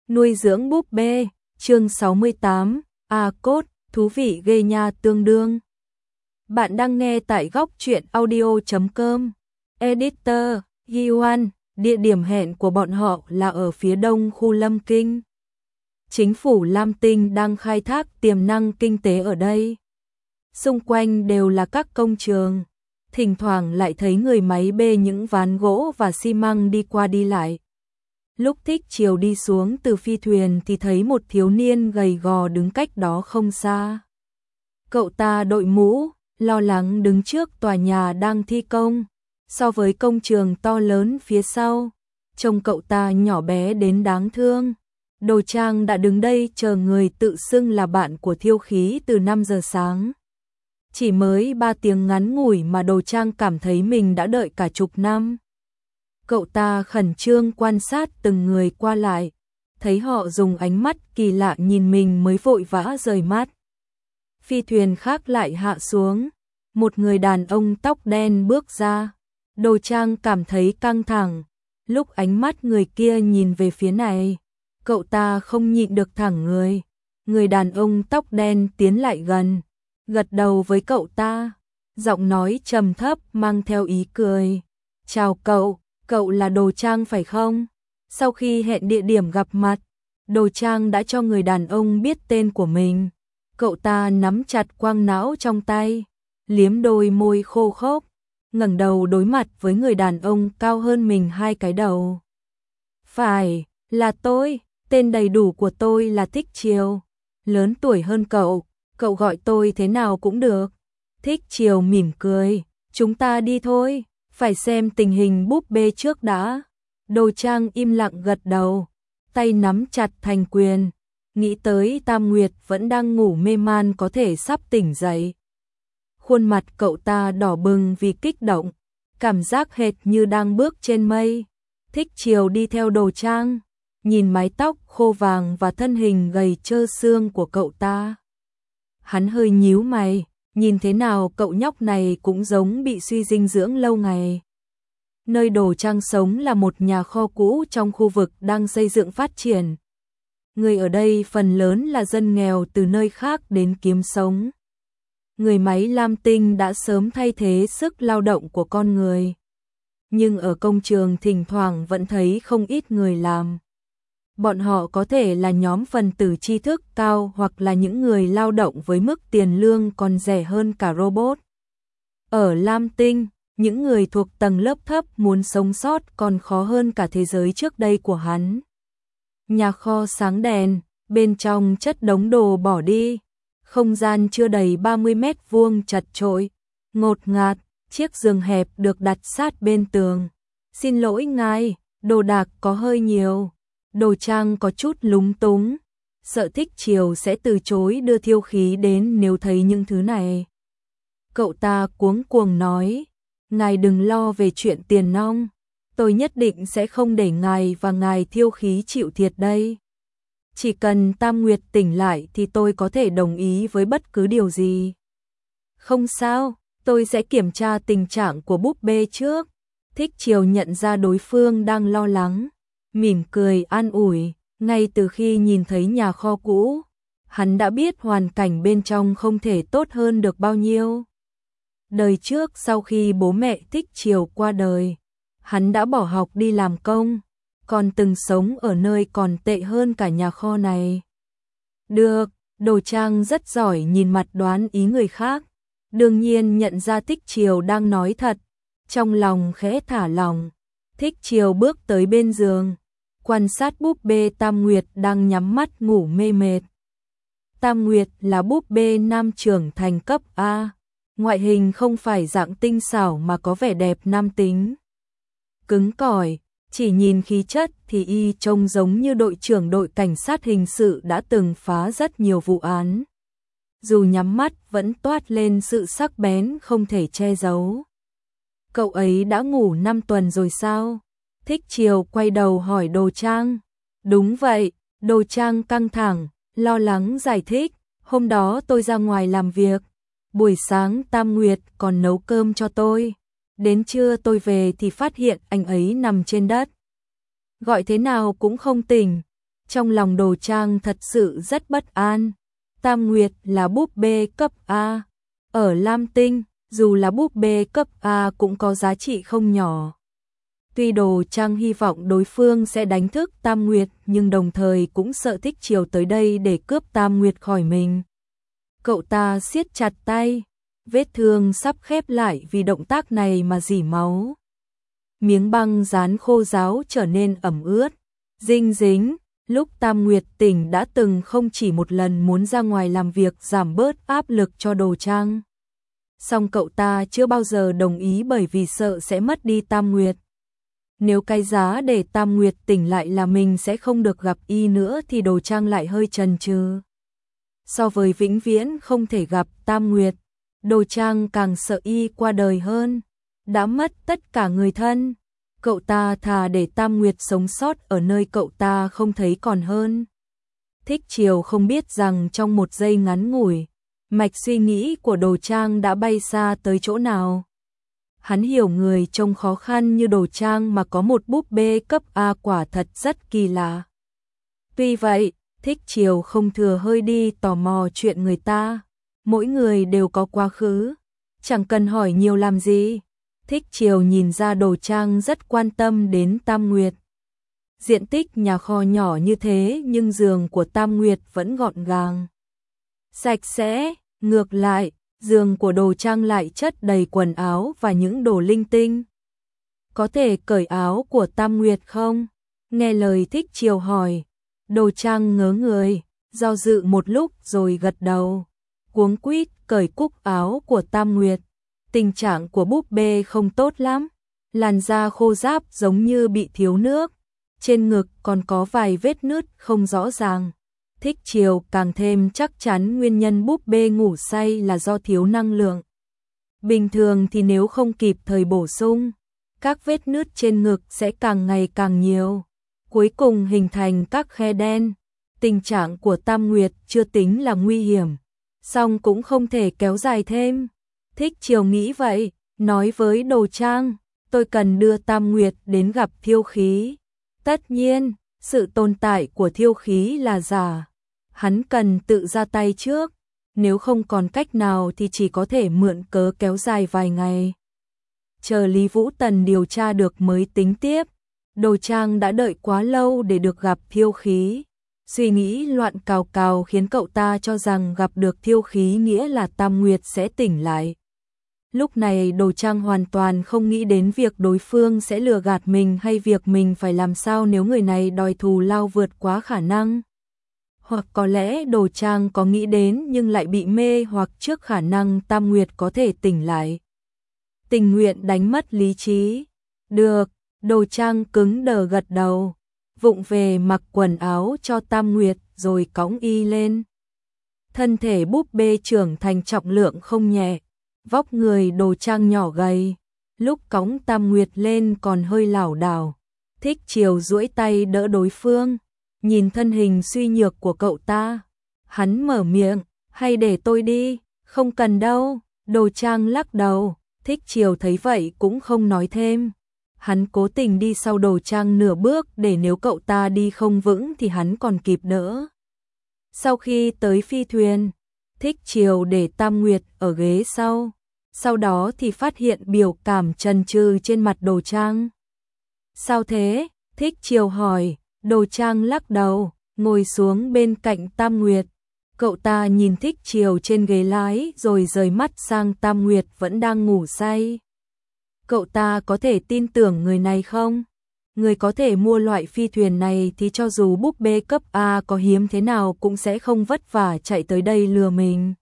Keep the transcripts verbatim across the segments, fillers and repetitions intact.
Nuôi dưỡng búp bê, chương sáu mươi tám, A Cốt, thú vị ghê nha tương đương. Bạn đang nghe tại góc truyện audio chấm com. Editor, Gioan, địa điểm hẹn của bọn họ là ở phía đông khu Lâm Kinh. Chính phủ Lam Tinh đang khai thác tiềm năng kinh tế ở đây. Xung quanh đều là các công trường, thỉnh thoảng lại thấy người máy bê những ván gỗ và xi măng đi qua đi lại. Lúc Thích Chiều đi xuống từ phi thuyền thì thấy một thiếu niên gầy gò đứng cách đó không xa. Cậu ta đội mũ, lo lắng đứng trước tòa nhà đang thi công, so với công trường to lớn phía sau, trông cậu ta nhỏ bé đến đáng thương. Đồ Trang đã đứng đây chờ người tự xưng là bạn của Thiêu Khí từ năm giờ sáng. Chỉ mới ba tiếng ngắn ngủi mà Đồ Trang cảm thấy mình đã đợi cả chục năm. Cậu ta khẩn trương quan sát từng người qua lại, thấy họ dùng ánh mắt kỳ lạ nhìn mình mới vội vã rời mắt. Phi thuyền khác lại hạ xuống, một người đàn ông tóc đen bước ra. Đồ Trang cảm thấy căng thẳng, lúc ánh mắt người kia nhìn về phía này, cậu ta không nhịn được thẳng người. Người đàn ông tóc đen tiến lại gần, gật đầu với cậu ta, giọng nói trầm thấp mang theo ý cười. Chào cậu, cậu là Đồ Trang phải không? Sau khi hẹn địa điểm gặp mặt, Đồ Trang đã cho người đàn ông biết tên của mình. Cậu ta nắm chặt quang não trong tay, liếm đôi môi khô khốc, ngẩng đầu đối mặt với người đàn ông cao hơn mình hai cái đầu. Phải, là tôi, tên đầy đủ của tôi là Thích Chiều, lớn tuổi hơn cậu, cậu gọi tôi thế nào cũng được. Thích Chiều mỉm cười, chúng ta đi thôi, phải xem tình hình búp bê trước đã. Đồ Trang im lặng gật đầu, tay nắm chặt thành quyền, nghĩ tới Tam Nguyệt vẫn đang ngủ mê man có thể sắp tỉnh dậy. Khuôn mặt cậu ta đỏ bừng vì kích động, cảm giác hệt như đang bước trên mây. Thích Chiều đi theo Đồ Trang, nhìn mái tóc khô vàng và thân hình gầy trơ xương của cậu ta. Hắn hơi nhíu mày, nhìn thế nào cậu nhóc này cũng giống bị suy dinh dưỡng lâu ngày. Nơi Đồ Trang sống là một nhà kho cũ trong khu vực đang xây dựng phát triển. Người ở đây phần lớn là dân nghèo từ nơi khác đến kiếm sống. Người máy Lam Tinh đã sớm thay thế sức lao động của con người. Nhưng ở công trường thỉnh thoảng vẫn thấy không ít người làm. Bọn họ có thể là nhóm phần tử tri thức cao hoặc là những người lao động với mức tiền lương còn rẻ hơn cả robot. Ở Lam Tinh, những người thuộc tầng lớp thấp muốn sống sót còn khó hơn cả thế giới trước đây của hắn. Nhà kho sáng đèn, bên trong chất đống đồ bỏ đi. Không gian chưa đầy ba mươi mét vuông chật chội, ngột ngạt, chiếc giường hẹp được đặt sát bên tường. Xin lỗi ngài, đồ đạc có hơi nhiều. Đồ Trang có chút lúng túng, sợ Thích Chiều sẽ từ chối đưa Thiêu Khí đến nếu thấy những thứ này. Cậu ta cuống cuồng nói, ngài đừng lo về chuyện tiền nong, tôi nhất định sẽ không để ngài và ngài Thiêu Khí chịu thiệt đây. Chỉ cần Tam Nguyệt tỉnh lại thì tôi có thể đồng ý với bất cứ điều gì. Không sao, tôi sẽ kiểm tra tình trạng của búp bê trước. Thích Chiều nhận ra đối phương đang lo lắng, mỉm cười an ủi. Ngay từ khi nhìn thấy nhà kho cũ, hắn đã biết hoàn cảnh bên trong không thể tốt hơn được bao nhiêu. Đời trước sau khi bố mẹ Thích Chiều qua đời, hắn đã bỏ học đi làm công, còn từng sống ở nơi còn tệ hơn cả nhà kho này. Được, Đồ Trang rất giỏi nhìn mặt đoán ý người khác, đương nhiên nhận ra Thích Chiều đang nói thật, trong lòng khẽ thả lòng. Thích Chiều bước tới bên giường, quan sát búp bê Tam Nguyệt đang nhắm mắt ngủ mê mệt. Tam Nguyệt là búp bê nam trưởng thành cấp A, ngoại hình không phải dạng tinh xảo mà có vẻ đẹp nam tính. Cứng cỏi, chỉ nhìn khí chất thì y trông giống như đội trưởng đội cảnh sát hình sự đã từng phá rất nhiều vụ án. Dù nhắm mắt vẫn toát lên sự sắc bén không thể che giấu. Cậu ấy đã ngủ năm tuần rồi sao? Thích Chiều quay đầu hỏi Đồ Trang. Đúng vậy, Đồ Trang căng thẳng, lo lắng giải thích. Hôm đó tôi ra ngoài làm việc, buổi sáng Tam Nguyệt còn nấu cơm cho tôi. Đến trưa tôi về thì phát hiện anh ấy nằm trên đất. Gọi thế nào cũng không tỉnh. Trong lòng Đồ Trang thật sự rất bất an. Tam Nguyệt là búp bê cấp A. Ở Lam Tinh, dù là búp bê cấp A cũng có giá trị không nhỏ. Tuy Đồ Trang hy vọng đối phương sẽ đánh thức Tam Nguyệt, nhưng đồng thời cũng sợ Thích Chiều tới đây để cướp Tam Nguyệt khỏi mình. Cậu ta siết chặt tay, vết thương sắp khép lại vì động tác này mà rỉ máu. Miếng băng dán khô ráo trở nên ẩm ướt, dinh dính. Lúc Tam Nguyệt tỉnh đã từng không chỉ một lần muốn ra ngoài làm việc giảm bớt áp lực cho Đồ Trang. Song cậu ta chưa bao giờ đồng ý bởi vì sợ sẽ mất đi Tam Nguyệt. Nếu cái giá để Tam Nguyệt tỉnh lại là mình sẽ không được gặp y nữa thì Đồ Trang lại hơi chần chừ. So với vĩnh viễn không thể gặp Tam Nguyệt, Đồ Trang càng sợ y qua đời hơn. Đã mất tất cả người thân, cậu ta thà để Tam Nguyệt sống sót ở nơi cậu ta không thấy còn hơn. Thích Chiều không biết rằng trong một giây ngắn ngủi, mạch suy nghĩ của Đồ Trang đã bay xa tới chỗ nào. Hắn hiểu người trông khó khăn như Đồ Trang mà có một búp bê cấp A quả thật rất kỳ lạ. Tuy vậy, Thích Chiều không thừa hơi đi tò mò chuyện người ta. Mỗi người đều có quá khứ, chẳng cần hỏi nhiều làm gì. Thích Chiều nhìn ra Đồ Trang rất quan tâm đến Tam Nguyệt. Diện tích nhà kho nhỏ như thế nhưng giường của Tam Nguyệt vẫn gọn gàng, sạch sẽ. Ngược lại, giường của Đồ Trang lại chất đầy quần áo và những đồ linh tinh. Có thể cởi áo của Tam Nguyệt không? Nghe lời Thích Chiều hỏi, Đồ Trang ngớ người, do dự một lúc rồi gật đầu, cuống quýt cởi cúc áo của Tam Nguyệt. Tình trạng của búp bê không tốt lắm, làn da khô ráp giống như bị thiếu nước, trên ngực còn có vài vết nứt không rõ ràng. Thích Chiều càng thêm chắc chắn nguyên nhân búp bê ngủ say là do thiếu năng lượng. Bình thường thì nếu không kịp thời bổ sung, các vết nứt trên ngực sẽ càng ngày càng nhiều, cuối cùng hình thành các khe đen. Tình trạng của Tam Nguyệt chưa tính là nguy hiểm, song cũng không thể kéo dài thêm. Thích Chiều nghĩ vậy, nói với Đồ Trang, tôi cần đưa Tam Nguyệt đến gặp Thiêu Khí. Tất nhiên, sự tồn tại của Thiêu Khí là giả. Hắn cần tự ra tay trước, nếu không còn cách nào thì chỉ có thể mượn cớ kéo dài vài ngày. Chờ Lý Vũ Tần điều tra được mới tính tiếp. Đồ Trang đã đợi quá lâu để được gặp Thiêu Khí. Suy nghĩ loạn cào cào khiến cậu ta cho rằng gặp được Thiêu Khí nghĩa là Tam Nguyệt sẽ tỉnh lại. Lúc này Đồ Trang hoàn toàn không nghĩ đến việc đối phương sẽ lừa gạt mình hay việc mình phải làm sao nếu người này đòi thù lao vượt quá khả năng. Hoặc có lẽ Đồ Trang có nghĩ đến nhưng lại bị mê hoặc trước khả năng Tam Nguyệt có thể tỉnh lại. Tình nguyện đánh mất lý trí. Được, Đồ Trang cứng đờ gật đầu, vụng về mặc quần áo cho Tam Nguyệt rồi cõng y lên. Thân thể búp bê trưởng thành trọng lượng không nhẹ, vóc người Đồ Trang nhỏ gầy, lúc cõng Tam Nguyệt lên còn hơi lảo đảo. Thích Chiều duỗi tay đỡ đối phương, nhìn thân hình suy nhược của cậu ta, hắn mở miệng, hay để tôi đi? Không cần đâu. Đồ Trang lắc đầu. Thích Chiều thấy vậy cũng không nói thêm. Hắn cố tình đi sau Đồ Trang nửa bước để nếu cậu ta đi không vững thì hắn còn kịp đỡ. Sau khi tới phi thuyền, Thích Chiều để Tam Nguyệt ở ghế sau, sau đó thì phát hiện biểu cảm chần chừ trên mặt Đồ Trang. Sao thế? Thích Chiều hỏi. Đồ Trang lắc đầu, ngồi xuống bên cạnh Tam Nguyệt. Cậu ta nhìn Thích Chiều trên ghế lái rồi rời mắt sang Tam Nguyệt vẫn đang ngủ say. Cậu ta có thể tin tưởng người này không? Người có thể mua loại phi thuyền này thì cho dù búp bê cấp A có hiếm thế nào cũng sẽ không vất vả chạy tới đây lừa mình.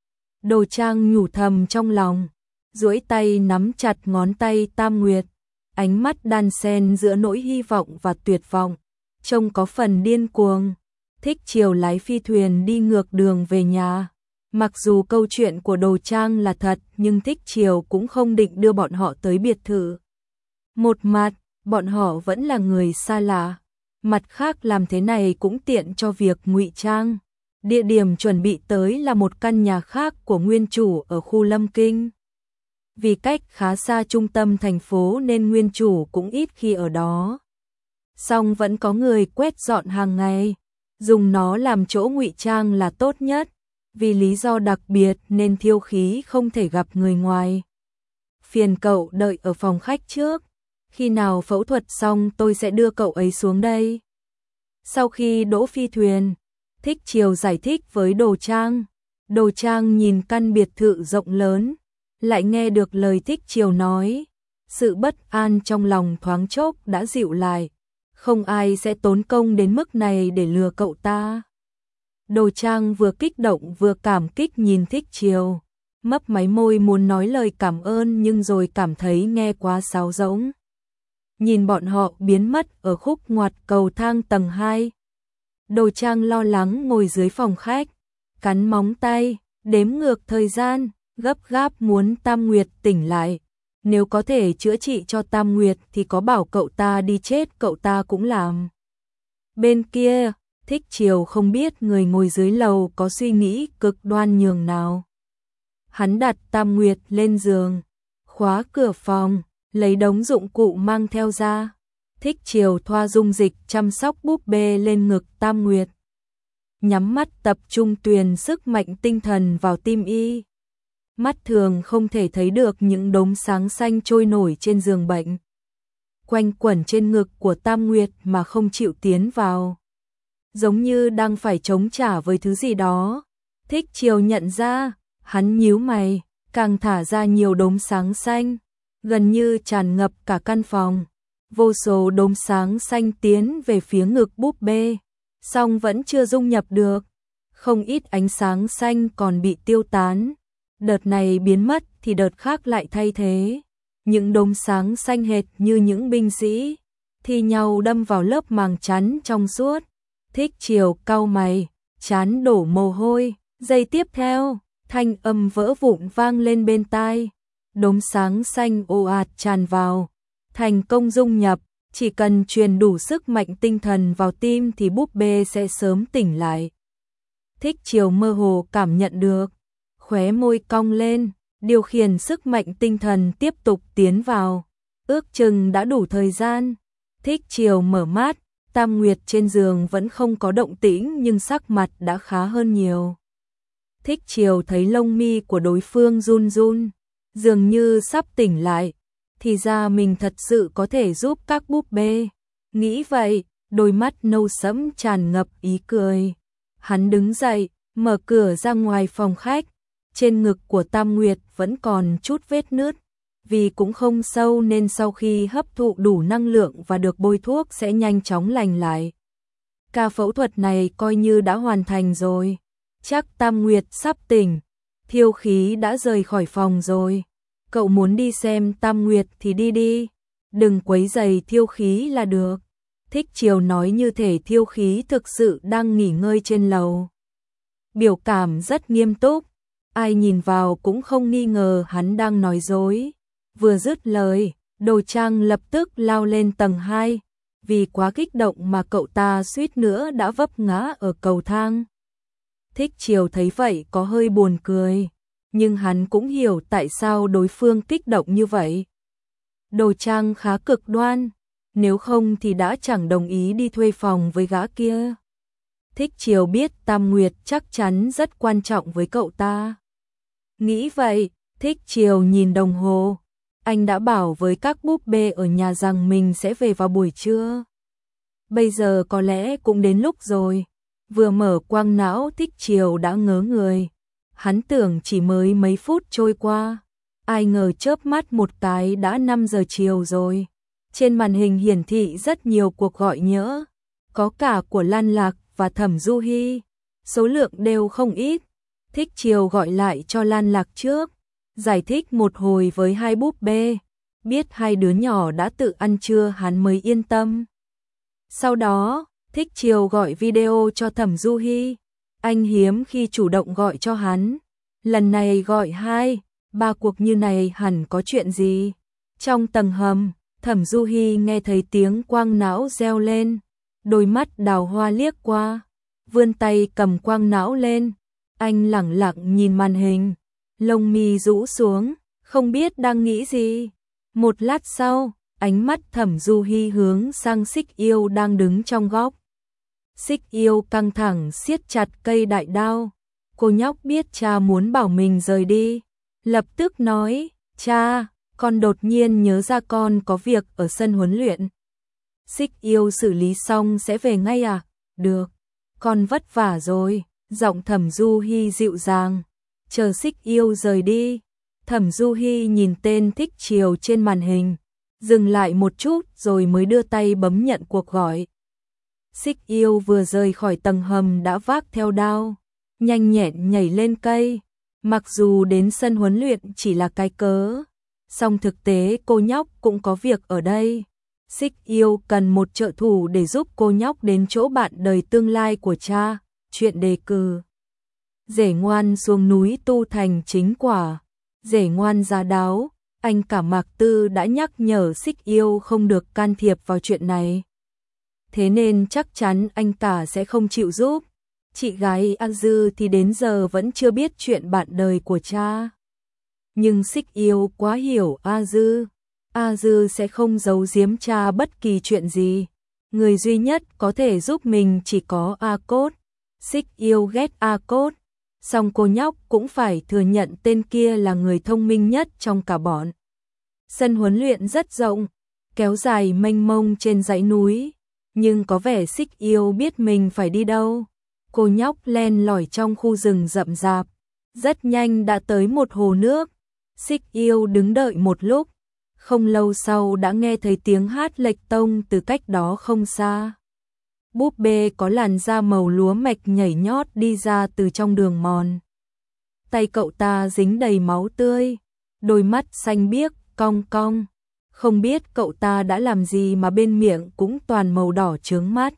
Đồ Trang nhủ thầm trong lòng, duỗi tay nắm chặt ngón tay Tam Nguyệt, ánh mắt đan xen giữa nỗi hy vọng và tuyệt vọng, trông có phần điên cuồng. Thích Chiều lái phi thuyền đi ngược đường về nhà. Mặc dù câu chuyện của Đồ Trang là thật, nhưng Thích Chiều cũng không định đưa bọn họ tới biệt thự. Một mặt, bọn họ vẫn là người xa lạ. Mặt khác làm thế này cũng tiện cho việc ngụy trang. Địa điểm chuẩn bị tới là một căn nhà khác của nguyên chủ ở khu Lâm Kinh. Vì cách khá xa trung tâm thành phố nên nguyên chủ cũng ít khi ở đó. Song vẫn có người quét dọn hàng ngày. dùng nó làm chỗ ngụy trang là tốt nhất, vì lý do đặc biệt nên Thiêu Khí không thể gặp người ngoài. Phiền cậu đợi ở phòng khách trước, khi nào phẫu thuật xong tôi sẽ đưa cậu ấy xuống đây. Sau khi đỗ phi thuyền, Thích Chiều giải thích với Đồ Trang. Đồ Trang nhìn căn biệt thự rộng lớn, lại nghe được lời Thích Chiều nói. Sự bất an trong lòng thoáng chốc đã dịu lại. Không ai sẽ tốn công đến mức này để lừa cậu ta. Đồ Trang vừa kích động vừa cảm kích nhìn Thích Chiều, mấp máy môi muốn nói lời cảm ơn nhưng rồi cảm thấy nghe quá sáo rỗng. Nhìn bọn họ biến mất ở khúc ngoặt cầu thang tầng hai. Đồ Trang lo lắng ngồi dưới phòng khách, cắn móng tay, đếm ngược thời gian, gấp gáp muốn Tam Nguyệt tỉnh lại. Nếu có thể chữa trị cho Tam Nguyệt thì có bảo cậu ta đi chết cậu ta cũng làm. Bên kia, Thích Chiều không biết người ngồi dưới lầu có suy nghĩ cực đoan nhường nào. Hắn đặt Tam Nguyệt lên giường, khóa cửa phòng, lấy đống dụng cụ mang theo ra. Thích Chiều thoa dung dịch chăm sóc búp bê lên ngực Tam Nguyệt. Nhắm mắt tập trung truyền sức mạnh tinh thần vào tim y. Mắt thường không thể thấy được những đốm sáng xanh trôi nổi trên giường bệnh, quanh quẩn trên ngực của Tam Nguyệt mà không chịu tiến vào. Giống như đang phải chống trả với thứ gì đó. Thích Chiều nhận ra, hắn nhíu mày, càng thả ra nhiều đốm sáng xanh, gần như tràn ngập cả căn phòng. Vô số đốm sáng xanh tiến về phía ngực búp bê, song vẫn chưa dung nhập được. Không ít ánh sáng xanh còn bị tiêu tán. Đợt này biến mất thì đợt khác lại thay thế. Những đốm sáng xanh hệt như những binh sĩ thi nhau đâm vào lớp màng chắn trong suốt. Thích Chiều cau mày, chán đổ mồ hôi. Giây tiếp theo, thanh âm vỡ vụn vang lên bên tai. Đốm sáng xanh ồ ạt tràn vào, thành công dung nhập. Chỉ cần truyền đủ sức mạnh tinh thần vào tim thì búp bê sẽ sớm tỉnh lại. Thích Chiều mơ hồ cảm nhận được, khóe môi cong lên, điều khiển sức mạnh tinh thần tiếp tục tiến vào. Ước chừng đã đủ thời gian. Thích Chiều mở mắt, Tam Nguyệt trên giường vẫn không có động tĩnh nhưng sắc mặt đã khá hơn nhiều. Thích Chiều thấy lông mi của đối phương run run, dường như sắp tỉnh lại. Thì ra mình thật sự có thể giúp các búp bê. Nghĩ vậy, đôi mắt nâu sẫm tràn ngập ý cười. Hắn đứng dậy, mở cửa ra ngoài phòng khách. Trên ngực của Tam Nguyệt vẫn còn chút vết nứt, vì cũng không sâu nên sau khi hấp thụ đủ năng lượng và được bôi thuốc sẽ nhanh chóng lành lại. Ca phẫu thuật này coi như đã hoàn thành rồi. Chắc Tam Nguyệt sắp tỉnh. Thiêu Khí đã rời khỏi phòng rồi. Cậu muốn đi xem Tam Nguyệt thì đi đi, đừng quấy rầy Thiêu Khí là được. Thích Chiều nói như thể Thiêu Khí thực sự đang nghỉ ngơi trên lầu. Biểu cảm rất nghiêm túc, ai nhìn vào cũng không nghi ngờ hắn đang nói dối. Vừa dứt lời, Đồ Trang lập tức lao lên tầng hai, vì quá kích động mà cậu ta suýt nữa đã vấp ngã ở cầu thang. Thích Chiều thấy vậy có hơi buồn cười, nhưng hắn cũng hiểu tại sao đối phương kích động như vậy. Đồ Trang khá cực đoan, nếu không thì đã chẳng đồng ý đi thuê phòng với gã kia. Thích Chiều biết Tam Nguyệt chắc chắn rất quan trọng với cậu ta. Nghĩ vậy, Thích Chiều nhìn đồng hồ. Anh đã bảo với các búp bê ở nhà rằng mình sẽ về vào buổi trưa. Bây giờ có lẽ cũng đến lúc rồi. Vừa mở quang não Thích Chiều đã ngớ người. Hắn tưởng chỉ mới mấy phút trôi qua. Ai ngờ chớp mắt một cái đã năm giờ chiều rồi. Trên màn hình hiển thị rất nhiều cuộc gọi nhỡ. Có cả của Lan Lạc và Thẩm Du Hi. Số lượng đều không ít. Thích Chiều gọi lại cho Lan Lạc trước. Giải thích một hồi với hai búp bê. Biết hai đứa nhỏ đã tự ăn trưa hắn mới yên tâm. Sau đó, Thích Chiều gọi video cho Thẩm Du Hi. Anh hiếm khi chủ động gọi cho hắn. Lần này gọi hai, ba cuộc như này hẳn có chuyện gì. Trong tầng hầm, Thẩm Du Hi nghe thấy tiếng quang não reo lên. Đôi mắt đào hoa liếc qua. Vươn tay cầm quang não lên. Anh lẳng lặng nhìn màn hình. Lông mi rũ xuống, không biết đang nghĩ gì. Một lát sau, ánh mắt Thẩm Du Hi hướng sang Xích Yêu đang đứng trong góc. Xích Yêu căng thẳng siết chặt cây đại đao. Cô nhóc biết cha muốn bảo mình rời đi, lập tức nói, cha, con đột nhiên nhớ ra con có việc ở sân huấn luyện. Xích Yêu xử lý xong sẽ về ngay à? Được, con vất vả rồi, giọng Thẩm Du Hi dịu dàng. Chờ Xích Yêu rời đi, Thẩm Du Hi nhìn tên Thích Triều trên màn hình, dừng lại một chút rồi mới đưa tay bấm nhận cuộc gọi. Xích Yêu vừa rời khỏi tầng hầm đã vác theo đao, nhanh nhẹn nhảy lên cây. Mặc dù đến sân huấn luyện chỉ là cái cớ, song thực tế cô nhóc cũng có việc ở đây. Xích Yêu cần một trợ thủ để giúp cô nhóc đến chỗ bạn đời tương lai của cha. Chuyện đề cử. Rể ngoan xuống núi tu thành chính quả. Rể ngoan giá đáo, anh cả Mạc Tư đã nhắc nhở Xích Yêu không được can thiệp vào chuyện này. Thế nên chắc chắn anh cả sẽ không chịu giúp. Chị gái A Dư thì đến giờ vẫn chưa biết chuyện bạn đời của cha. Nhưng Xích Yêu quá hiểu A Dư. A Dư sẽ không giấu giếm cha bất kỳ chuyện gì. Người duy nhất có thể giúp mình chỉ có A Cốt. Xích Yêu ghét A Cốt, song cô nhóc cũng phải thừa nhận tên kia là người thông minh nhất trong cả bọn. Sân huấn luyện rất rộng, kéo dài mênh mông trên dãy núi, nhưng có vẻ Xích Yêu biết mình phải đi đâu. Cô nhóc len lỏi trong khu rừng rậm rạp, rất nhanh đã tới một hồ nước. Xích Yêu đứng đợi một lúc, không lâu sau đã nghe thấy tiếng hát lệch tông từ cách đó không xa. Búp bê có làn da màu lúa mạch nhảy nhót đi ra từ trong đường mòn. Tay cậu ta dính đầy máu tươi, đôi mắt xanh biếc, cong cong. Không biết cậu ta đã làm gì mà bên miệng cũng toàn màu đỏ chướng mắt.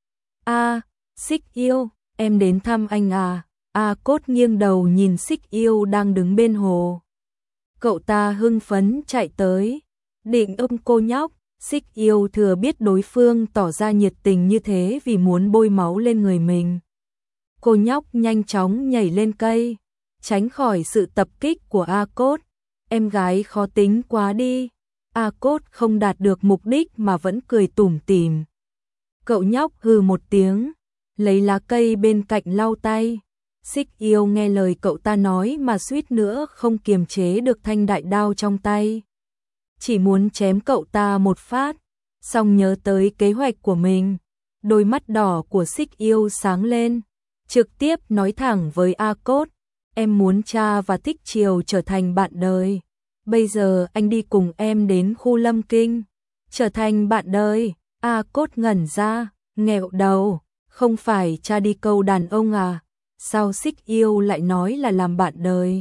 A, Xích Yêu, em đến thăm anh à? A Cốt nghiêng đầu nhìn Xích Yêu đang đứng bên hồ. Cậu ta hưng phấn chạy tới, định ôm cô nhóc. Xích Yêu thừa biết đối phương tỏ ra nhiệt tình như thế vì muốn bôi máu lên người mình. Cô nhóc nhanh chóng nhảy lên cây, tránh khỏi sự tập kích của A Cốt. Em gái khó tính quá đi. A Cốt không đạt được mục đích mà vẫn cười tủm tỉm. Cậu nhóc hừ một tiếng, lấy lá cây bên cạnh lau tay. Xích Yêu nghe lời cậu ta nói mà suýt nữa không kiềm chế được thanh đại đao trong tay. Chỉ muốn chém cậu ta một phát, xong nhớ tới kế hoạch của mình. Đôi mắt đỏ của Xích Yêu sáng lên, trực tiếp nói thẳng với A Cốt. Em muốn cha và Thích Triều trở thành bạn đời. Bây giờ anh đi cùng em đến khu Lâm Kinh. Trở thành bạn đời. A Cốt ngẩn ra, nghẹo đầu. Không phải cha đi câu đàn ông à? Sao Xích Yêu lại nói là làm bạn đời?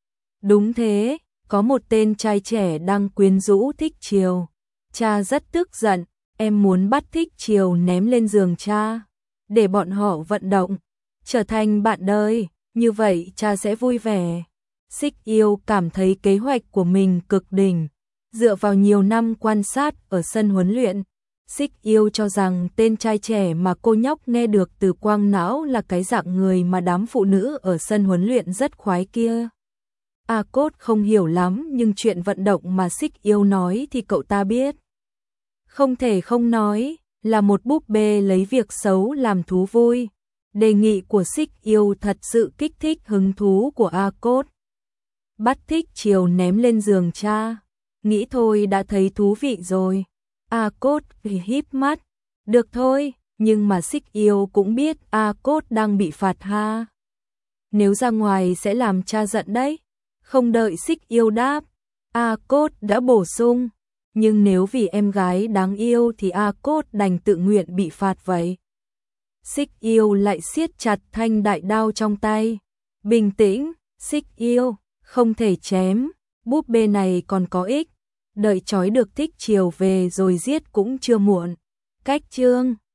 Đúng thế, có một tên trai trẻ đang quyến rũ Thích Triều. Cha rất tức giận, em muốn bắt Thích Triều ném lên giường cha, để bọn họ vận động, trở thành bạn đời, như vậy cha sẽ vui vẻ. Xích Yêu cảm thấy kế hoạch của mình cực đỉnh, dựa vào nhiều năm quan sát ở sân huấn luyện. Xích Yêu cho rằng tên trai trẻ mà cô nhóc nghe được từ quang não là cái dạng người mà đám phụ nữ ở sân huấn luyện rất khoái kia. A Cốt không hiểu lắm nhưng chuyện vận động mà Xích Yêu nói thì cậu ta biết. Không thể không nói, là một búp bê lấy việc xấu làm thú vui. Đề nghị của Xích Yêu thật sự kích thích hứng thú của A Cốt. Bắt Thích Triều ném lên giường cha, nghĩ thôi đã thấy thú vị rồi. A Cốt híp mắt, được thôi, nhưng mà Xích Yêu cũng biết A Cốt đang bị phạt ha. Nếu ra ngoài sẽ làm cha giận đấy. Không đợi Xích Yêu đáp, A Cốt đã bổ sung, nhưng nếu vì em gái đáng yêu thì A Cốt đành tự nguyện bị phạt vậy. Xích Yêu lại siết chặt thanh đại đao trong tay. Bình tĩnh, Xích Yêu, không thể chém, búp bê này còn có ích. Đợi trói được Thích Triều về rồi giết cũng chưa muộn. Cách chương